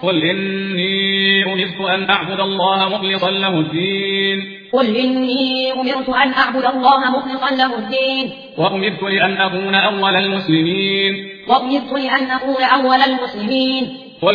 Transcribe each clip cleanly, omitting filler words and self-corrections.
قل إني أمرت أن أعبد الله مخلصا له الدين. قل إني أمرت أن أعبد الله مخلصا له الدين. وأمرت لأن أكون أول المسلمين. وأمرت لأن أكون أول المسلمين. قل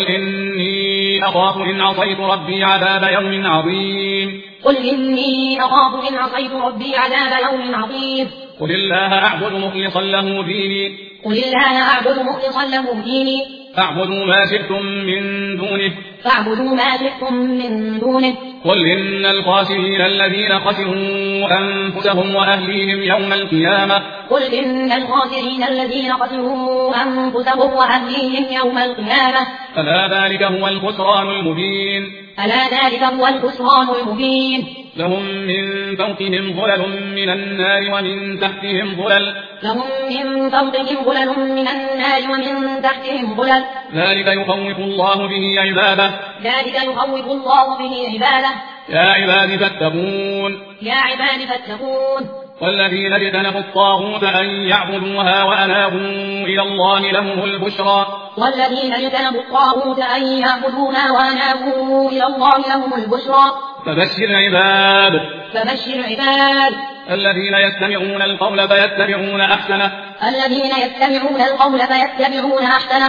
إني أخاف إن عصيت ربي عذاب يوم عظيم. قل إني أخاف إن عصيت ربي عذاب يوم عظيم. قل الله أعبد مخلصا له ديني. قل الله أعبد مخلصا له ديني. فاعبدوا ما شئتم من دونه. فاعبدوا ما شئتم من دونه. قل إن الخاسرين الذين خسروا أنفسهم وأهليهم يوم القيامة. قل إن الخاسرين الذين خسروا أنفسهم وأهليهم يوم القيامة. ألا ذلك هو الخسران المبين. ألا ذلك هو الخسران المبين. لهم من فوقهم ظلل من النار ومن تحتهم ظلل. لهم من فوقهم ظلل من النار ومن تحتهم ظلل. ذلك يخوف الله به عباده. ذلك يخوف الله به عباده. يا عباد فاتقون. يا عباد فاتقون. والذين اجتنبوا الطاغوت أن يعبدوها وأنابوا إلى الله لهم البشرى. والذين اجتنبوا الطاغوت أن يعبدوها وأنابوا إلى الله لهم البشرى. فبشر عباد. فبشر عباد. الذين يستمعون القول فيتبعون أحسنه. الذين يستمعون القول فيتبعون أحسنه.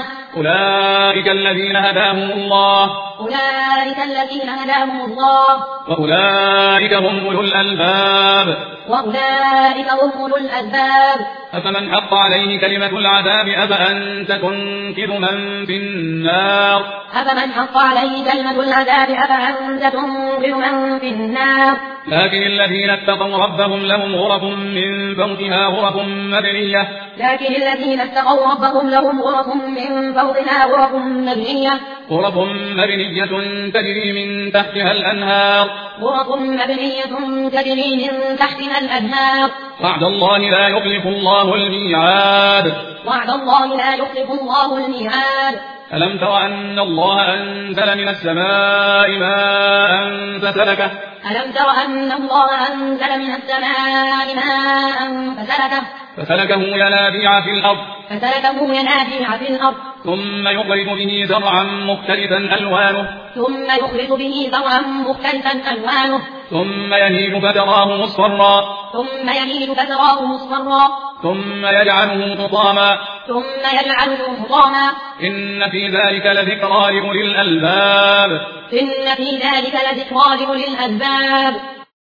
أولئك الذين هداهم الله. أولئك الذين هداهم الله. وأولئك هم أولو الألباب. وأولئك هم أولو الألباب. أفمن حق عليه كلمة العذاب أفأنت تنقذ من في النار. أفمن حق عليه كلمة العذاب أفأنت تنقذ من في النار. لكن الذين اتقوا ربهم لهم غرف من فوقها غرف مبنية. لكن الذين اتقوا ربهم لهم غرف من فوقها غرف مبنية. غرف مبنية تجري من تحتها الأنهار. غرف مبنية تجري من تحتها الأنهار. وعد الله لا يخلف الله الميعاد. وعد الله لا يخلف الله الميعاد. ألم تر أن الله أنزل من السماء ماء فسلكه. ألم تر أن الله أنزل من السماء ماء فسلكه ينابيع في الأرض. فسلكه ينابيع في الأرض. ثم يخرج به زرعا مختلفا ألوانه. ثم يخرج به زرعا مختلفا ألوانه. ثم يهيج فتراه مصفرا. ثم يهيج فتراه مصفرا. ثم يجعله حطاما. ثم يجعله حطاما. إن في ذلك لذكرى لأولي الألباب. إن في ذلك لذكرى لأولي الألباب.